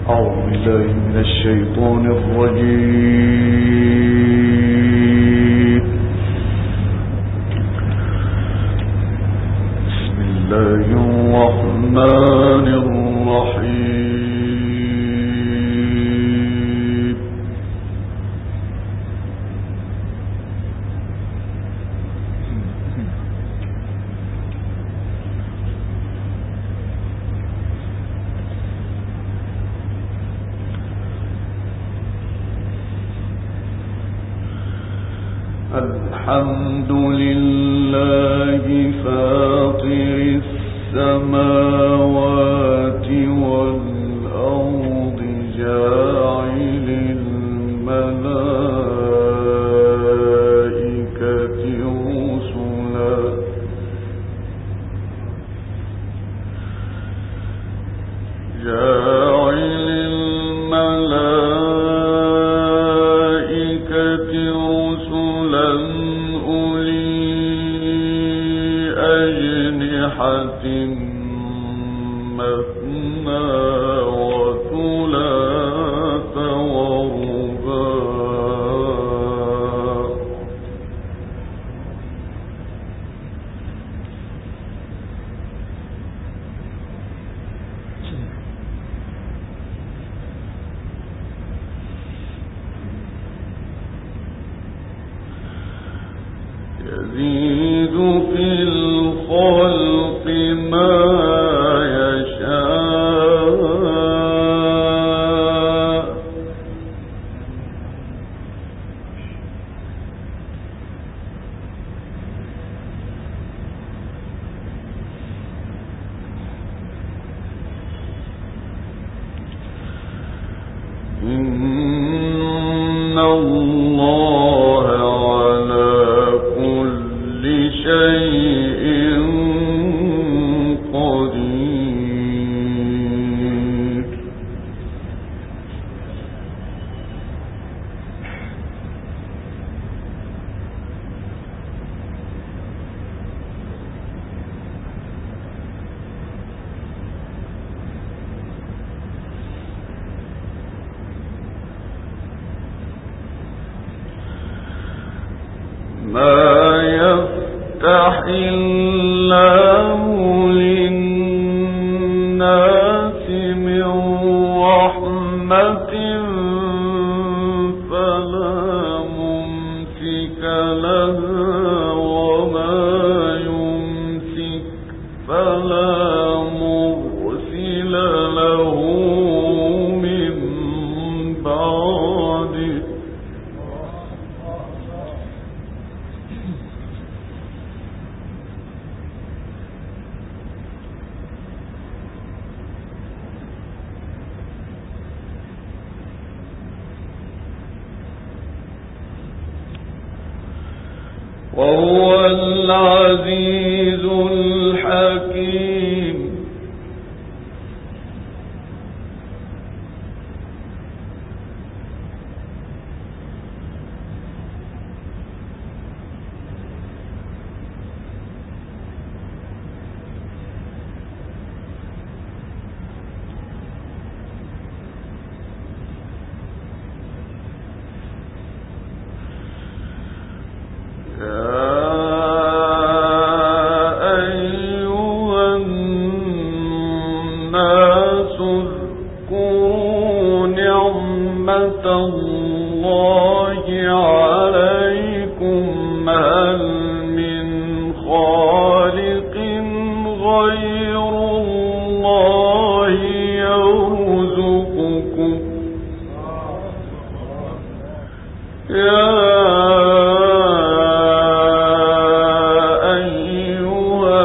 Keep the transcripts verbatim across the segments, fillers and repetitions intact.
أعوذ بالله من الشيطان الرجيم. بسم الله الرحمن الرحيم. الحمد لله فاطر السماوات والأرض جاعل الملائكة رسلا جاعل الملائكة رسلا مثنى وثلاث ورباع يزيد في الخلق ما إن الله على كل شيء قدير. ما يفتح الله للناس من رحمة فلا ممسك لها وما يمسك فلا مرسل له من بعده. وهو العزيز الحكيم. الله عليكم هل من خالق غير الله يرزقكم يا أيها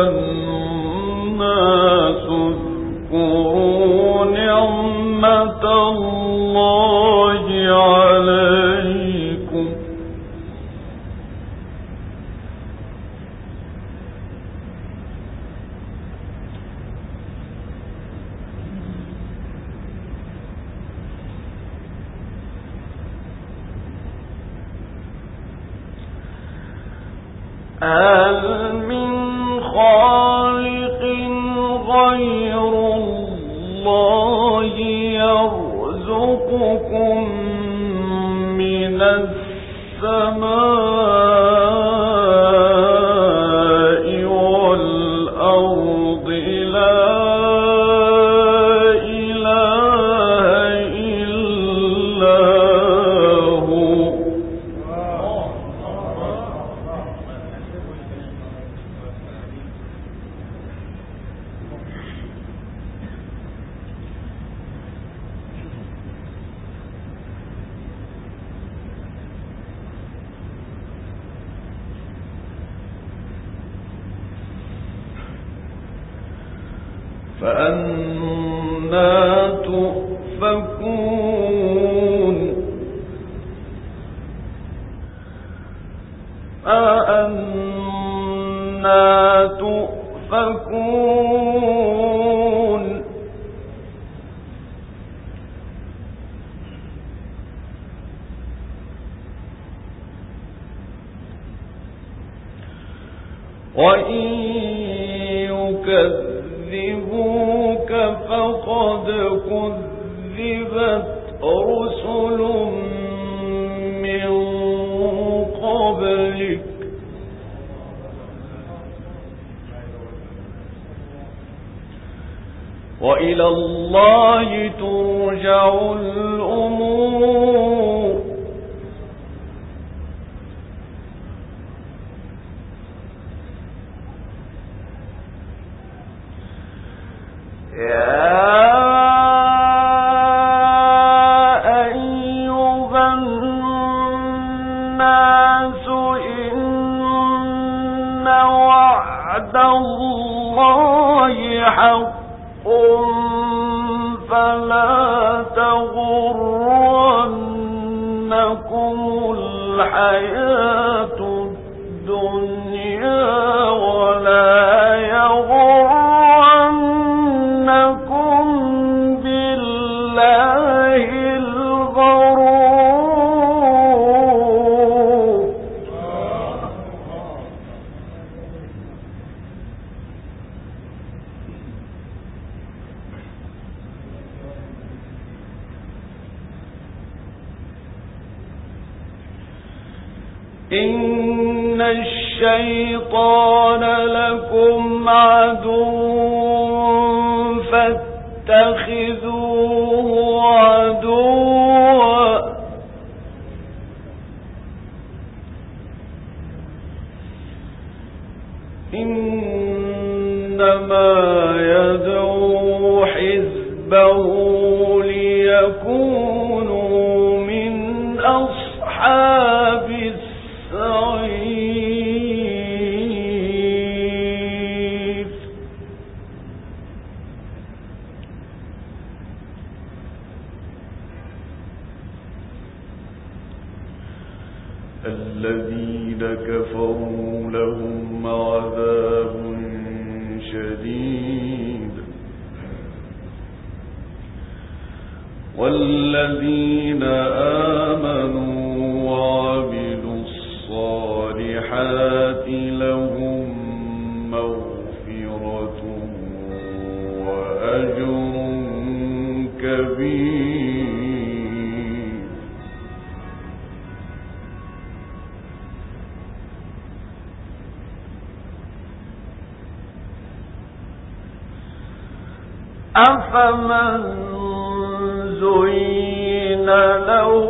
الناس اذكروا نعمة الله عليكم هل من خالق غير الله يرزقكم فأنا تؤفكون فأنا تؤفكون وإن يكذبوك فقد كذبت رسل من قبلك وإلى الله ترجع الأمور يا أيها الناس إن وعد الله حق فلا تغرنكم الحياة الدنيا ولا يغرنكم بالله الغرور إن الشيطان لكم عدو فاتخذوه عدوا إنما يدعو حزبه ليكونوا من أصحاب السعير الذين كفروا لهم عذاب شديد والذين آمنوا وعملوا الصالحات لهم مغفرة وأجر كبير أفمن زين له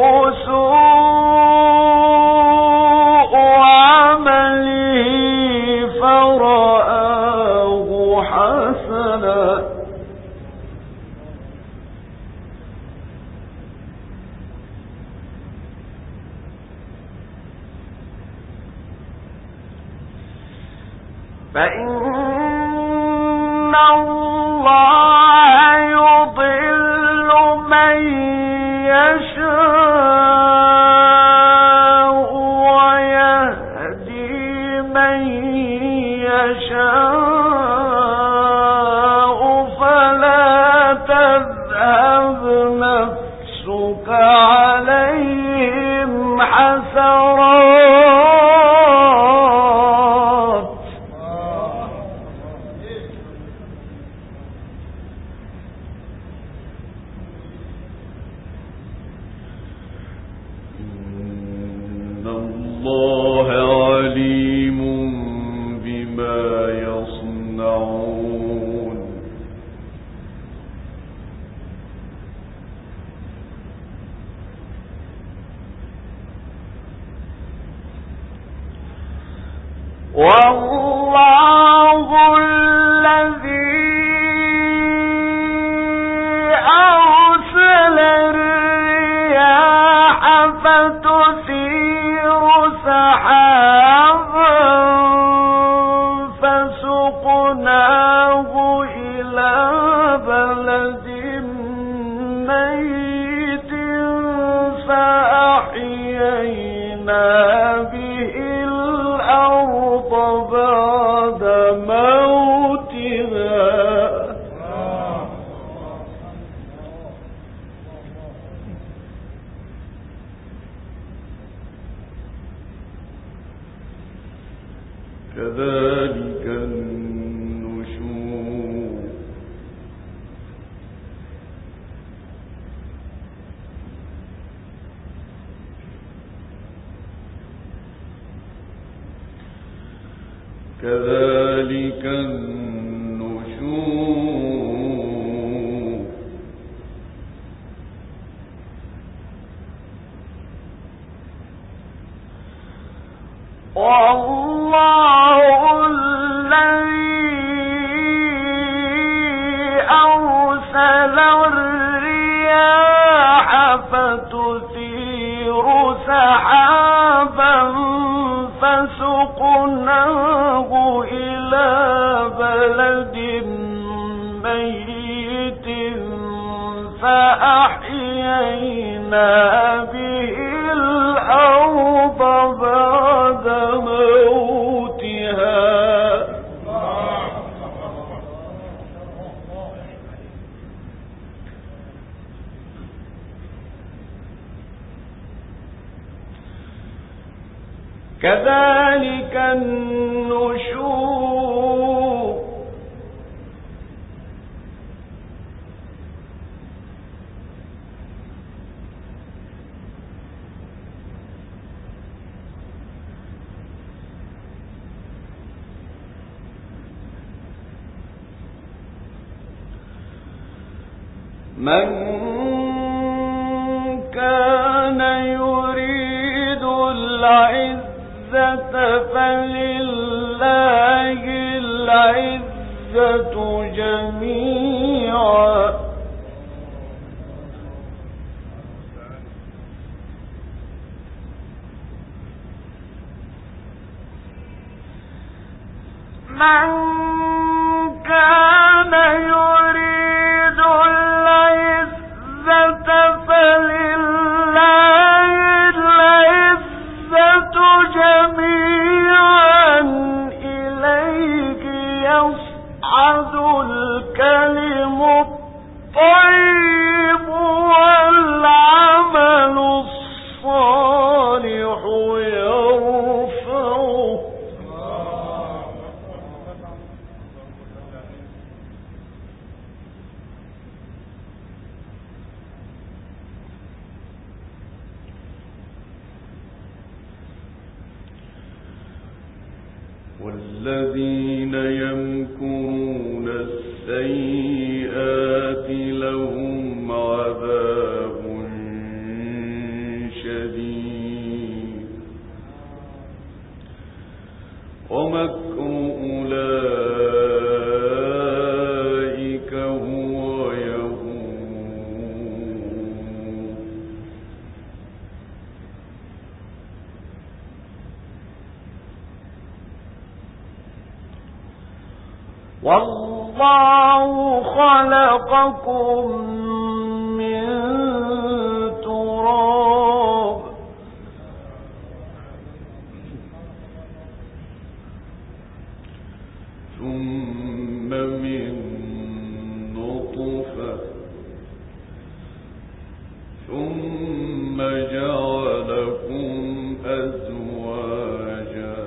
سوء عمله فرآه حسنا فإن الله يضل من يشاء ويهدي من يشاء فلا تذهب نفسك عليهم حسرات الله عليم بما يصنعون والله الذي أرسل الرياح فتثير سحابا فسقناه إلى النشور والله الذي أرسل الرياح فتثير سحابا فسقناه إلى بلد ميت فأحيينا به الأرض بعد موتها كذلك النشور من كان يريد العزة فلله العزة جميعا من كان يريد العزة فلله العزة جميعا إليه يصعد الكلم الطيب والعمل الصالح يرفعه والذين يمكرون السيئات لهم عذاب شديد ومكر أولئك هو يهون والله خلقكم من تراب ثم من نطفة ثم جعلكم أزواجا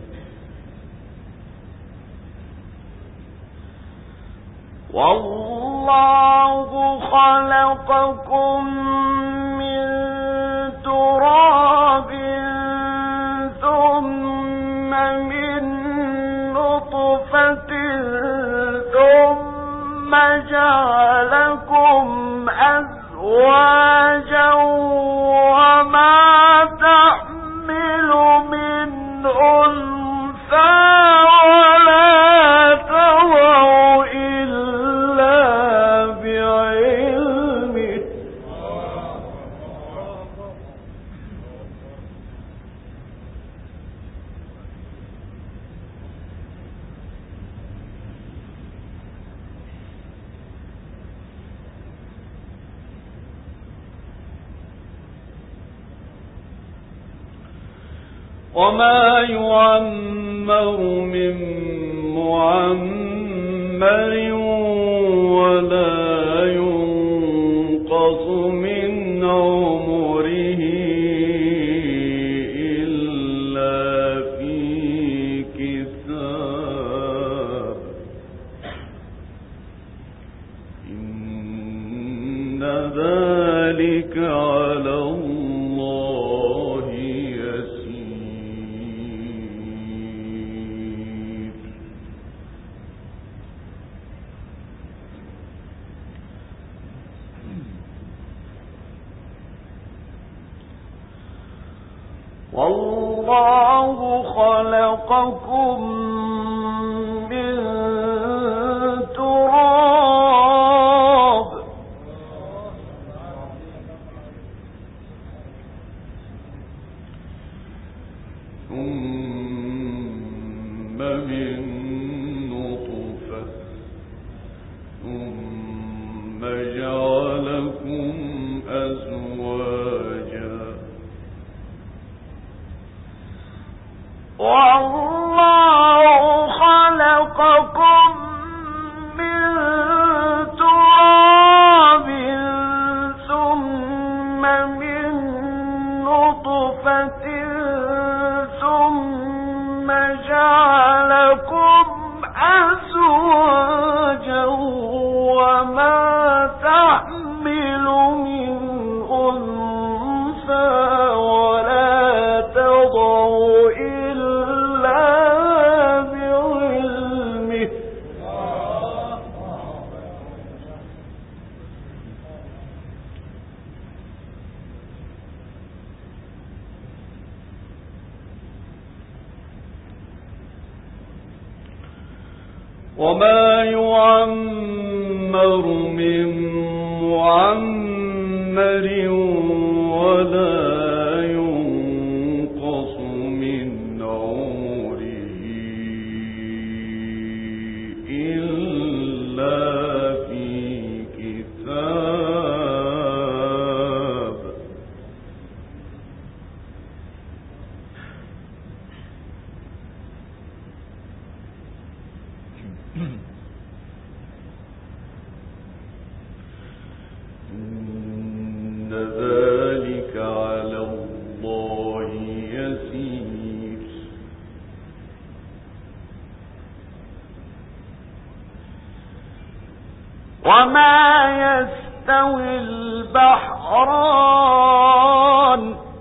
والله خلقكم من تراب ثم من نطفة ثم جعلكم أزواجا وما تحمل من أنثى ولا تضع إلا بعلمه وما يعمر من معمر ولا ينقص من عمره إلا في كتاب إن ذلك على الله يسير والله خلقكم من تراب ثم من نطفة ثم جعلكم أزواجا والله خلقكم من تراب ثم من نطفة ثم جعلكم أزواجا وما تحمل من أنثى ولا تضع إلا بعلمه وما يعمر من معمر ولا ينقص من عمره إلا في كتاب إن ذلك على الله يسير وما يستوي البحران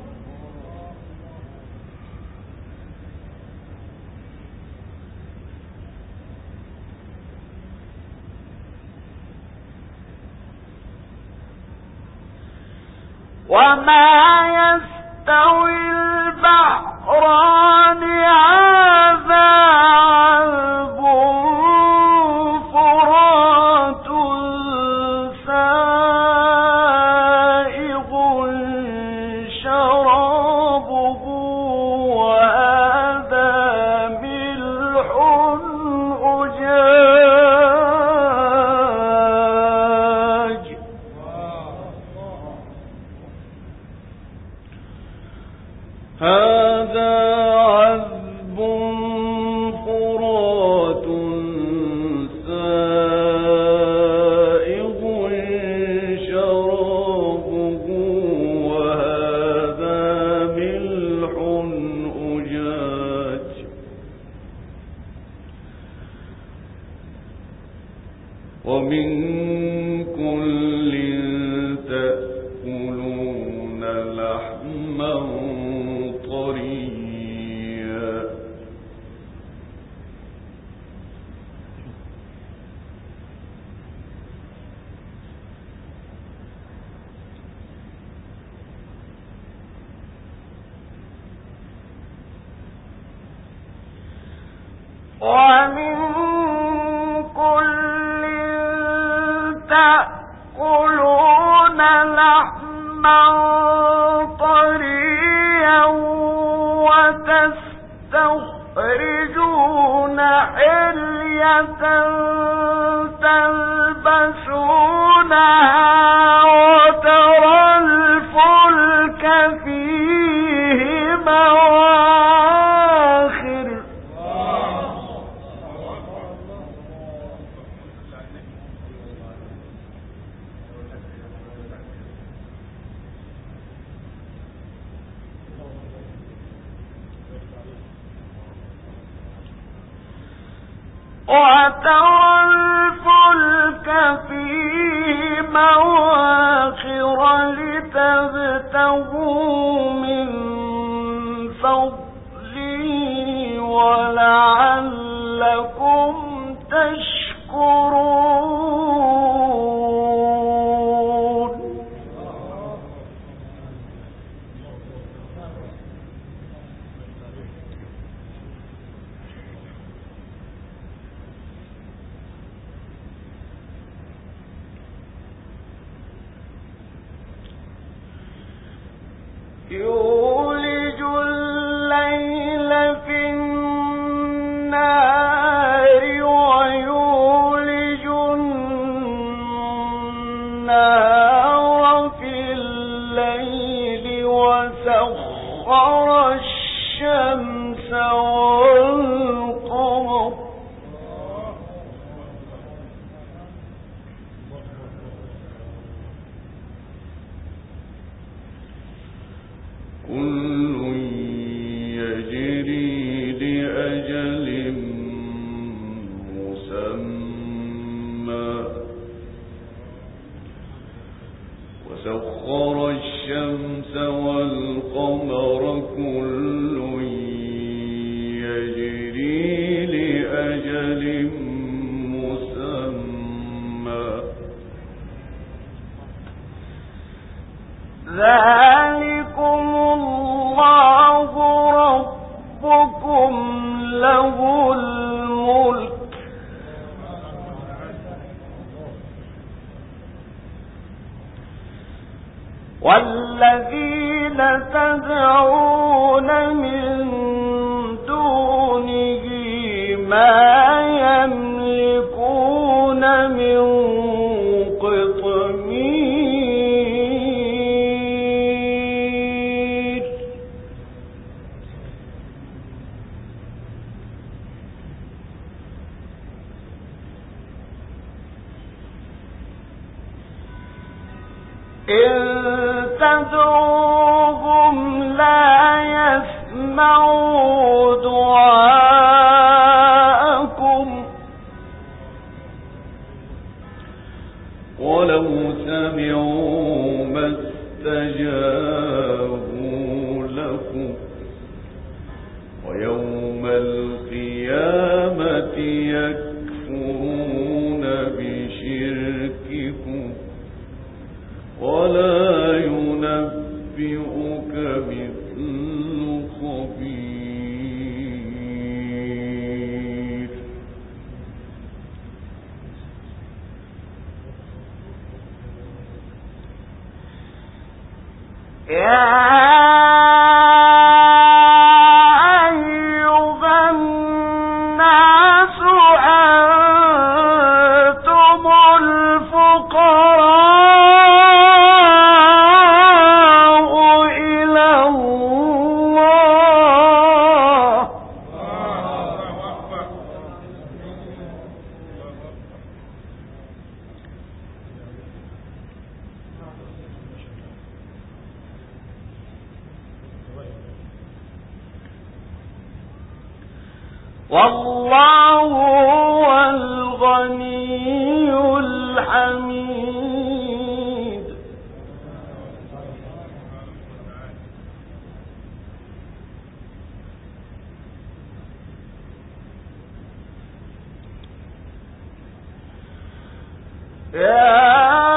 وما يستوي البحران هذا عذب فرات سائغ شرابه وهذا ملح أجاج هذا عذب فرات سائغ شرابه وهذا ملح أجاج ومن كل تأكلون لحما طريا ومن كل تأكلون لحما طريا وتستخرجون حلية تلبسونها وترى الفلك فيه مواخر وترى الفلك فيه مواخر لتبتغوا من فضله ولعلكم تشكرون يولج الليل في النهار ويولج النهار في الليل وسخر الشمس والقمر كل يجري لأجل مسمى وسخر الشمس والقمر كل يجري لأجل مسمى ذلكم الله ربكم له الملك والذين تدعون من دونه ما يملكون من قطمير إن تدعوهم لا يسمعوا دعاءكم ولو سمعوا ما استجابوا لكم ويوم القيامة يكفرون بشرككم ولا ينبئك مثل خبير يا والله هو الغني الحميد يا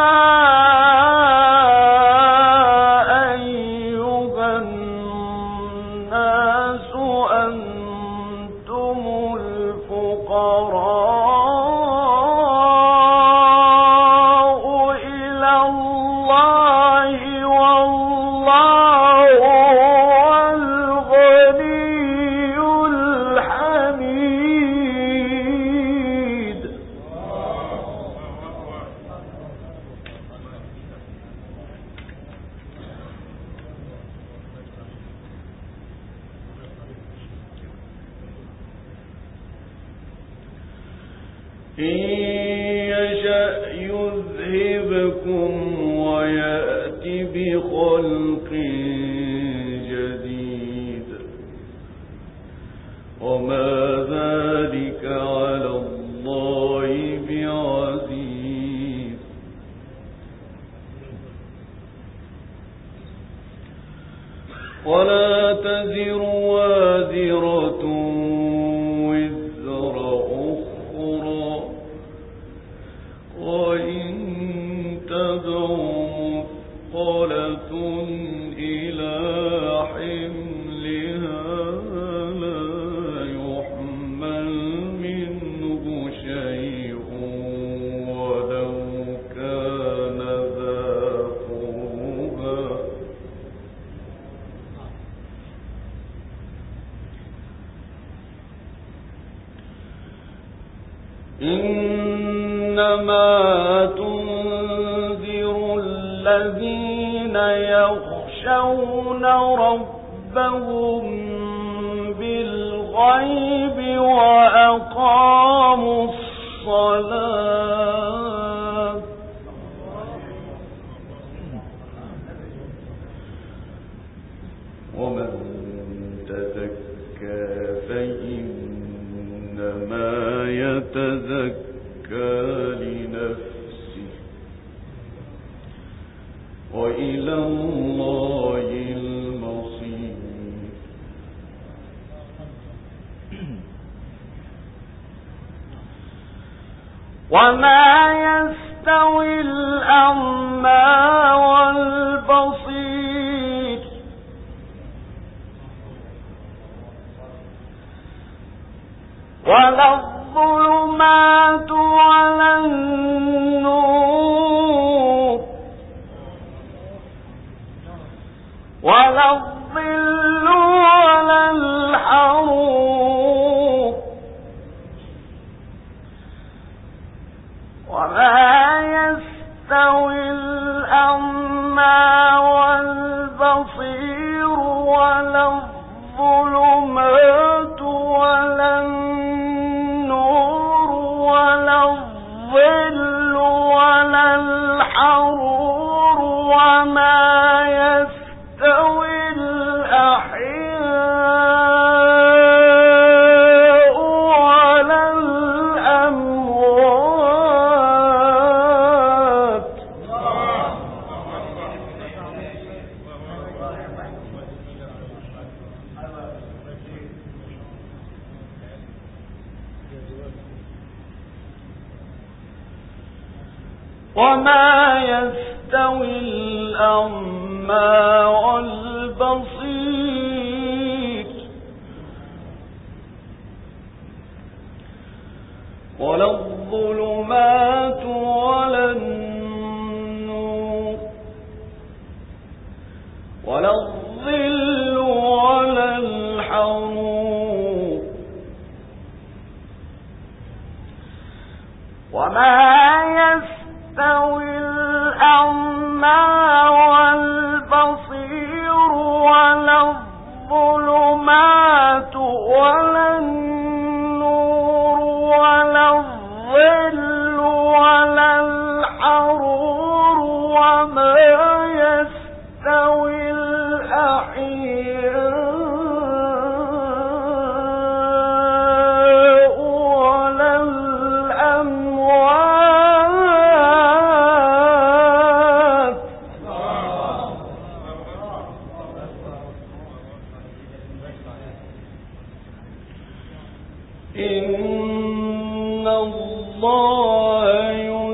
إن يشأ يذهبكم ويأتي بخلق جديد وما ذلك على الله بعزيز ولا تزر وازرة وزر أخرى وإن تدع مثقلة إلى حملها لا يحمل منه شيء ولو كان ذا قربى إنما تنذر الذين يخشون ربهم بالغيب وأقاموا الصلاة ومن تزكى فإنما يتزكى لنفسه وإلى الله المصير. وما يستوي الأعمى والبصير ولا الظلمات ولا النور ولا الظل ولا الحرور وما يستوي الأعمى والبصير ولا الظلمات ولا النور ولا الظل ولا الحرور وما يستوي الأحياء ولا الأموات. وما يستوي الأعمى والبصير ولا الظلمات ولا النور ولا الظل ولا الحرور وما يستوي الأعمى والبصير ولا الظلمات ولا النور ولا الظل ولا الحرور وما يستوي الأحياء ولا الأموات. إن الله